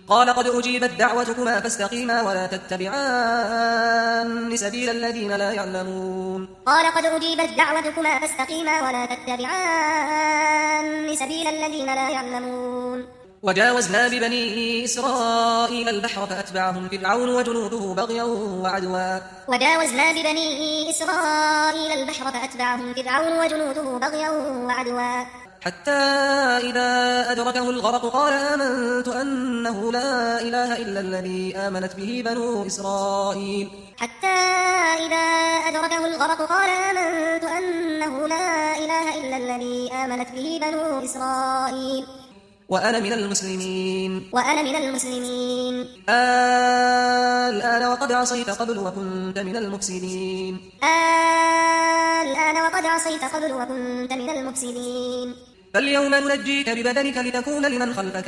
قال قد أجيبت دعوتكما فاستقيما ولا تتبعان سبيل الذين لا يعلمون. قال قد أجيبت دعوتكما فاستقيما ولا تتبعان سبيل الذين لا يعلمون. وجاوزنا ببني إسرائيل البحر فأتبعهم فرعون وجنوده بغيا وعدوا. وجاوزنا ببني إسرائيل البحر فأتبعهم فرعون وجنوده بغيا وعدوا. حتى إذا أدركه الغرق قال آمنت أنه لا إله إلا الذي آمنت به بنو إسرائيل. حتى إذا أدركه الغرق قال آمنت أنه لا إله إلا الذي آمنت به بنو إسرائيل وأنا من المسلمين. الآن وقد عصيت قبل وكنت من المفسدين. فاليوم ننجيك ببدنك لتكون لمن خلفك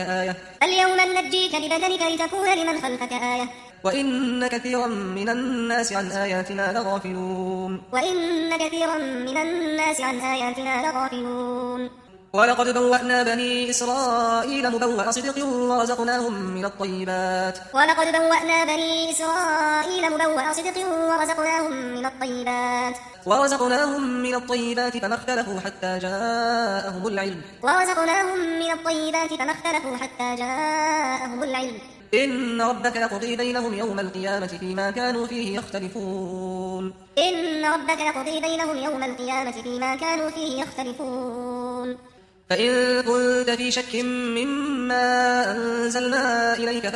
آية. وإن كثيرا من الناس عن آياتنا لغافلون. ولقد بوأنا بني إسرائيل مبوأ صدق ورزقناهم من الطيبات فما اختلفوا حتى جاءهم العلم. إن ربك يقضي بينهم يوم القيامة فيما كانوا فيه يختلفون. فإن كنت في شك مما أنزلنا إليك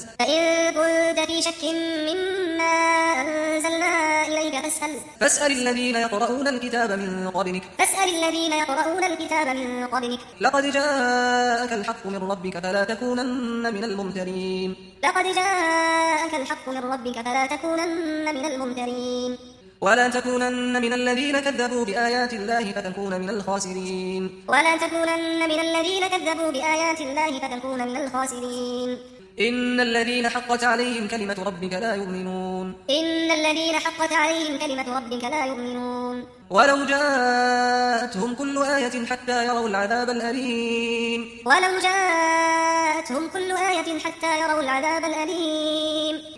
فاسأل الذين يقرؤون الكتاب من قبلك لقد جاءك الحق من ربك فلا تكونن من الممترين. ولا تكونن من الذين كذبوا بآيات الله فتكون من الخاسرين. إن الذين حقت عليهم كلمة ربك لا يؤمنون. ولو جاءتهم كل آية حتى يروا العذاب الأليم.